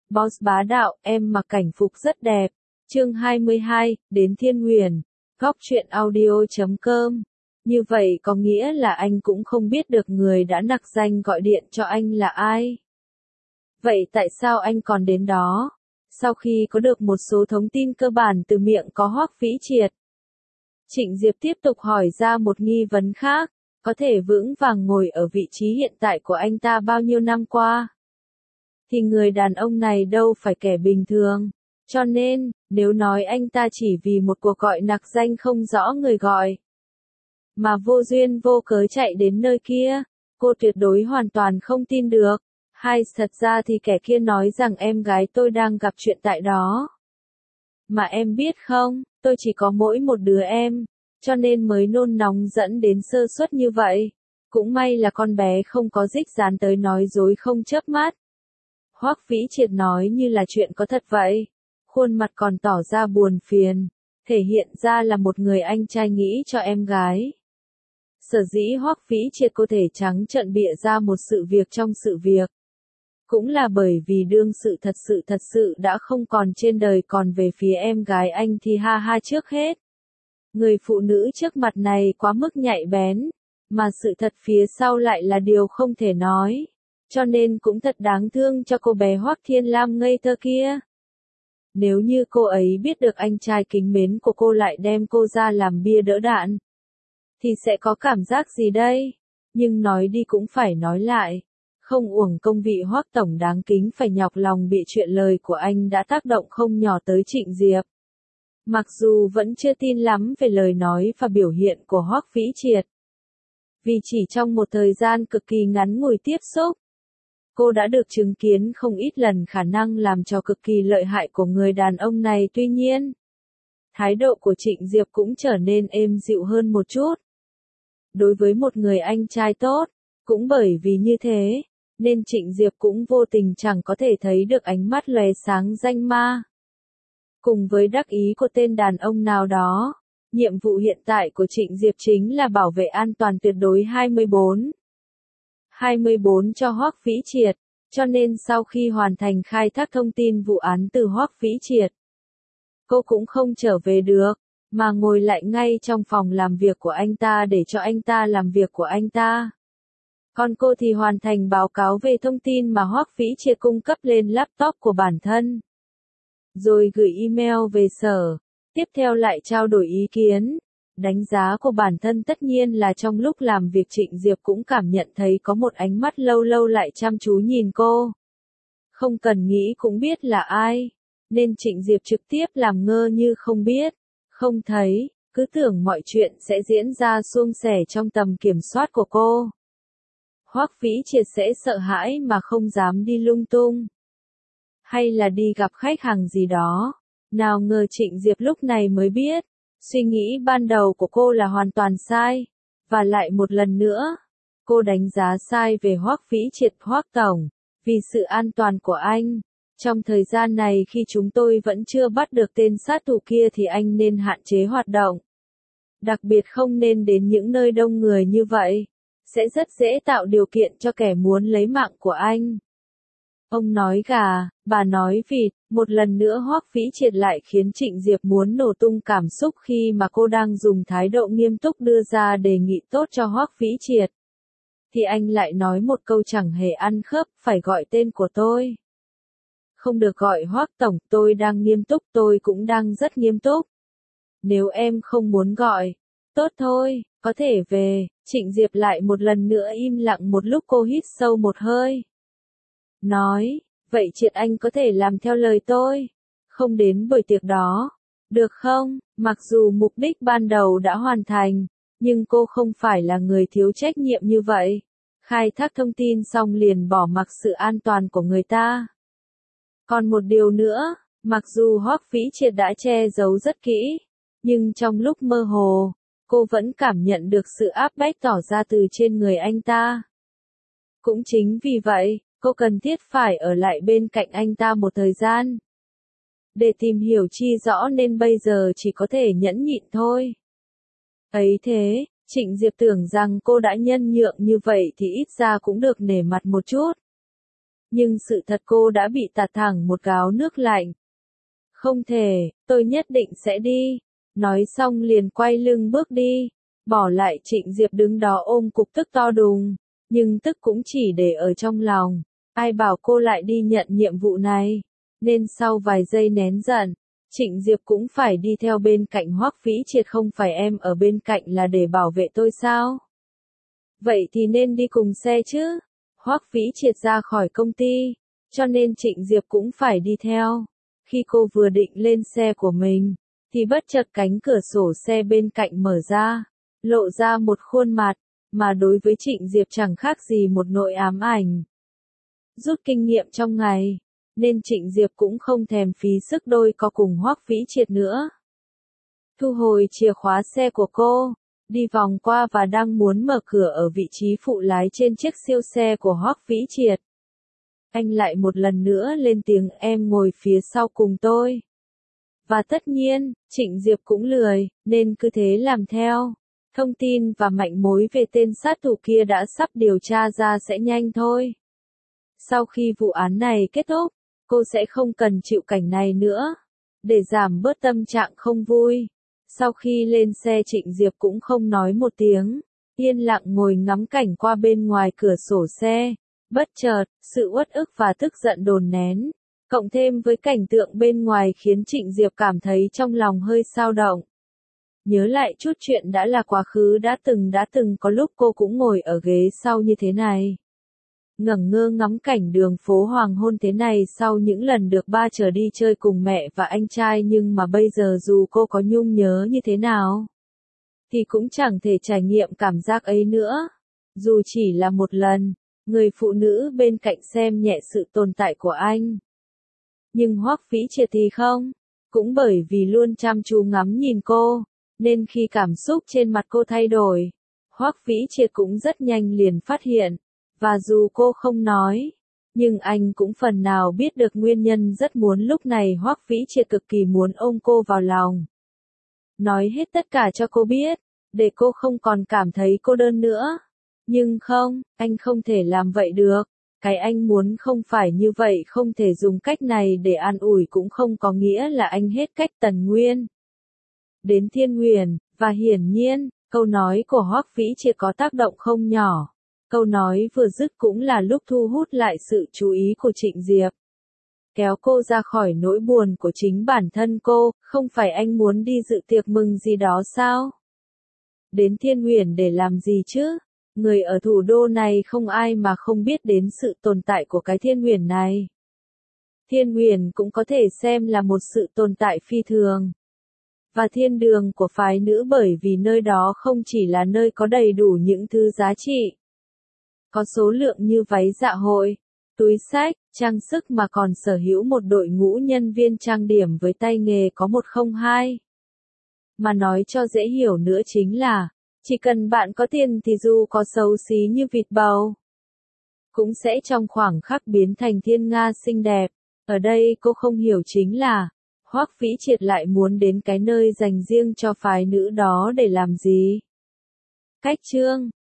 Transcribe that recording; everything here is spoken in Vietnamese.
Boss bá đạo, em mặc cảnh phục rất đẹp. Chương 22, đến Thiên Huyền. Góc truyện audio.com. Như vậy có nghĩa là anh cũng không biết được người đã nặc danh gọi điện cho anh là ai. Vậy tại sao anh còn đến đó? Sau khi có được một số thông tin cơ bản từ miệng có Hoắc Vĩ Triệt, Trịnh Diệp tiếp tục hỏi ra một nghi vấn khác, có thể vững vàng ngồi ở vị trí hiện tại của anh ta bao nhiêu năm qua, thì người đàn ông này đâu phải kẻ bình thường. Cho nên, nếu nói anh ta chỉ vì một cuộc gọi nặc danh không rõ người gọi, mà vô duyên vô cớ chạy đến nơi kia, cô tuyệt đối hoàn toàn không tin được. Hay thật ra thì kẻ kia nói rằng em gái tôi đang gặp chuyện tại đó. Mà em biết không, tôi chỉ có mỗi một đứa em, cho nên mới nôn nóng dẫn đến sơ suất như vậy. Cũng may là con bé không có dích dán tới nói dối không chớp mắt. Hoắc Vĩ Triệt nói như là chuyện có thật vậy. Khuôn mặt còn tỏ ra buồn phiền, thể hiện ra là một người anh trai nghĩ cho em gái. Sở dĩ Hoắc Vĩ Triệt có thể trắng trợn bịa ra một sự việc trong sự việc, cũng là bởi vì đương sự thật sự đã không còn trên đời, còn về phía em gái anh thì ha ha trước hết. Người phụ nữ trước mặt này quá mức nhạy bén, mà sự thật phía sau lại là điều không thể nói, cho nên cũng thật đáng thương cho cô bé Hoắc Thiên Lam ngây thơ kia. Nếu như cô ấy biết được anh trai kính mến của cô lại đem cô ra làm bia đỡ đạn, thì sẽ có cảm giác gì đây? Nhưng nói đi cũng phải nói lại. Không uổng công vị Hoắc tổng đáng kính phải nhọc lòng bịa chuyện, lời của anh đã tác động không nhỏ tới Trịnh Diệp. Mặc dù vẫn chưa tin lắm về lời nói và biểu hiện của Hoắc Vĩ Triệt. Vì chỉ trong một thời gian cực kỳ ngắn ngủi tiếp xúc, cô đã được chứng kiến không ít lần khả năng làm trò cực kỳ lợi hại của người đàn ông này. Tuy nhiên, thái độ của Trịnh Diệp cũng trở nên êm dịu hơn một chút. Đối với một người anh trai tốt, cũng bởi vì như thế, nên Trịnh Diệp cũng vô tình chẳng có thể thấy được ánh mắt lóe sáng danh ma. Cùng với đắc ý của tên đàn ông nào đó, nhiệm vụ hiện tại của Trịnh Diệp chính là bảo vệ an toàn tuyệt đối 24 cho Hoắc Vĩ Triệt, cho nên sau khi hoàn thành khai thác thông tin vụ án từ Hoắc Vĩ Triệt, cô cũng không trở về được, mà ngồi lại ngay trong phòng làm việc của anh ta để cho anh ta làm việc của anh ta. Còn cô thì hoàn thành báo cáo về thông tin mà Hoắc Vĩ Triệt cung cấp lên laptop của bản thân, rồi gửi email về sở, tiếp theo lại trao đổi ý kiến, đánh giá của bản thân. Tất nhiên là trong lúc làm việc Trịnh Diệp cũng cảm nhận thấy có một ánh mắt lâu lâu lại chăm chú nhìn cô. Không cần nghĩ cũng biết là ai, nên Trịnh Diệp trực tiếp làm ngơ như không biết, không thấy, cứ tưởng mọi chuyện sẽ diễn ra suôn sẻ trong tầm kiểm soát của cô. Hoắc Vĩ Triệt sẽ sợ hãi mà không dám đi lung tung, hay là đi gặp khách hàng gì đó. Nào ngờ Trịnh Diệp lúc này mới biết, suy nghĩ ban đầu của cô là hoàn toàn sai. Và lại một lần nữa, cô đánh giá sai về Hoắc Vĩ Triệt. Hoắc tổng, vì sự an toàn của anh, trong thời gian này khi chúng tôi vẫn chưa bắt được tên sát thủ kia thì anh nên hạn chế hoạt động. Đặc biệt không nên đến những nơi đông người như vậy, sẽ rất dễ tạo điều kiện cho kẻ muốn lấy mạng của anh. Ông nói gà, bà nói vịt, một lần nữa Hoắc Vĩ Triệt lại khiến Trịnh Diệp muốn nổ tung cảm xúc khi mà cô đang dùng thái độ nghiêm túc đưa ra đề nghị tốt cho Hoắc Vĩ Triệt. Thì anh lại nói một câu chẳng hề ăn khớp, phải gọi tên của tôi. Không được gọi Hoắc tổng, tôi đang nghiêm túc, tôi cũng đang rất nghiêm túc. Nếu em không muốn gọi, tốt thôi, có thể về. Trịnh Diệp lại một lần nữa im lặng một lúc, cô hít sâu một hơi. Nói, vậy Triệt anh có thể làm theo lời tôi, không đến buổi tiệc đó, được không? Mặc dù mục đích ban đầu đã hoàn thành, nhưng cô không phải là người thiếu trách nhiệm như vậy. Khai thác thông tin xong liền bỏ mặc sự an toàn của người ta. Còn một điều nữa, mặc dù Hoắc Vĩ Triệt đã che giấu rất kỹ, nhưng trong lúc mơ hồ, cô vẫn cảm nhận được sự áp bách tỏ ra từ trên người anh ta. Cũng chính vì vậy, cô cần thiết phải ở lại bên cạnh anh ta một thời gian, để tìm hiểu chi rõ, nên bây giờ chỉ có thể nhẫn nhịn thôi. Ấy thế, Trịnh Diệp tưởng rằng cô đã nhân nhượng như vậy thì ít ra cũng được nể mặt một chút. Nhưng sự thật cô đã bị tạt thẳng một gáo nước lạnh. Không thể, tôi nhất định sẽ đi. Nói xong liền quay lưng bước đi. Bỏ lại Trịnh Diệp đứng đó ôm cục tức to đùng. Nhưng tức cũng chỉ để ở trong lòng. Ai bảo cô lại đi nhận nhiệm vụ này. Nên sau vài giây nén giận, Trịnh Diệp cũng phải đi theo bên cạnh Hoắc Vĩ Triệt. Không phải em ở bên cạnh là để bảo vệ tôi sao? Vậy thì nên đi cùng xe chứ. Hoắc Vĩ Triệt ra khỏi công ty, cho nên Trịnh Diệp cũng phải đi theo. Khi cô vừa định lên xe của mình, thì bất chợt cánh cửa sổ xe bên cạnh mở ra, lộ ra một khuôn mặt, mà đối với Trịnh Diệp chẳng khác gì một nỗi ám ảnh. Rút kinh nghiệm trong ngày, nên Trịnh Diệp cũng không thèm phí sức đôi co cùng Hoắc Vĩ Triệt nữa. Thu hồi chìa khóa xe của cô, đi vòng qua và đang muốn mở cửa ở vị trí phụ lái trên chiếc siêu xe của Hoắc Vĩ Triệt. Anh lại một lần nữa lên tiếng, em ngồi phía sau cùng tôi. Và tất nhiên, Trịnh Diệp cũng lười, nên cứ thế làm theo. Thông tin và manh mối về tên sát thủ kia đã sắp điều tra ra sẽ nhanh thôi. Sau khi vụ án này kết thúc, cô sẽ không cần chịu cảnh này nữa. Để giảm bớt tâm trạng không vui. Sau khi lên xe Trịnh Diệp cũng không nói một tiếng, yên lặng ngồi ngắm cảnh qua bên ngoài cửa sổ xe. Bất chợt, sự uất ức và tức giận dồn nén, cộng thêm với cảnh tượng bên ngoài khiến Trịnh Diệp cảm thấy trong lòng hơi xao động. Nhớ lại chút chuyện đã là quá khứ đã từng có lúc cô cũng ngồi ở ghế sau như thế này. Ngẩn ngơ ngắm cảnh đường phố hoàng hôn thế này sau những lần được ba chở đi chơi cùng mẹ và anh trai, nhưng mà bây giờ dù cô có nhung nhớ như thế nào, thì cũng chẳng thể trải nghiệm cảm giác ấy nữa. Dù chỉ là một lần, người phụ nữ bên cạnh xem nhẹ sự tồn tại của anh. Nhưng Hoắc Vĩ Triệt thì không. Cũng bởi vì luôn chăm chú ngắm nhìn cô, nên khi cảm xúc trên mặt cô thay đổi, Hoắc Vĩ Triệt cũng rất nhanh liền phát hiện. Và dù cô không nói, nhưng anh cũng phần nào biết được nguyên nhân. Rất muốn lúc này Hoắc Vĩ Triệt cực kỳ muốn ôm cô vào lòng. Nói hết tất cả cho cô biết, để cô không còn cảm thấy cô đơn nữa. Nhưng không, anh không thể làm vậy được. Cái anh muốn không phải như vậy, không thể dùng cách này để an ủi, cũng không có nghĩa là anh hết cách. Tần Nguyên đến Thiên Huyền, và hiển nhiên, câu nói của Hoắc Vĩ Triệt có tác động không nhỏ. Câu nói vừa dứt cũng là lúc thu hút lại sự chú ý của Trịnh Diệp. Kéo cô ra khỏi nỗi buồn của chính bản thân cô. Không phải anh muốn đi dự tiệc mừng gì đó sao? Đến Thiên Huyền để làm gì chứ? Người ở thủ đô này không ai mà không biết đến sự tồn tại của cái Thiên Huyền này. Thiên Huyền cũng có thể xem là một sự tồn tại phi thường. Và thiên đường của phái nữ, bởi vì nơi đó không chỉ là nơi có đầy đủ những thứ giá trị, có số lượng như váy dạ hội, túi xách, trang sức, mà còn sở hữu một đội ngũ nhân viên trang điểm với tay nghề có 102. Mà nói cho dễ hiểu nữa chính là, chỉ cần bạn có tiền thì dù có xấu xí như vịt bầu, cũng sẽ trong khoảng khắc biến thành thiên nga xinh đẹp. Ở đây cô không hiểu chính là, Hoắc Vĩ Triệt lại muốn đến cái nơi dành riêng cho phái nữ đó để làm gì? Cách chương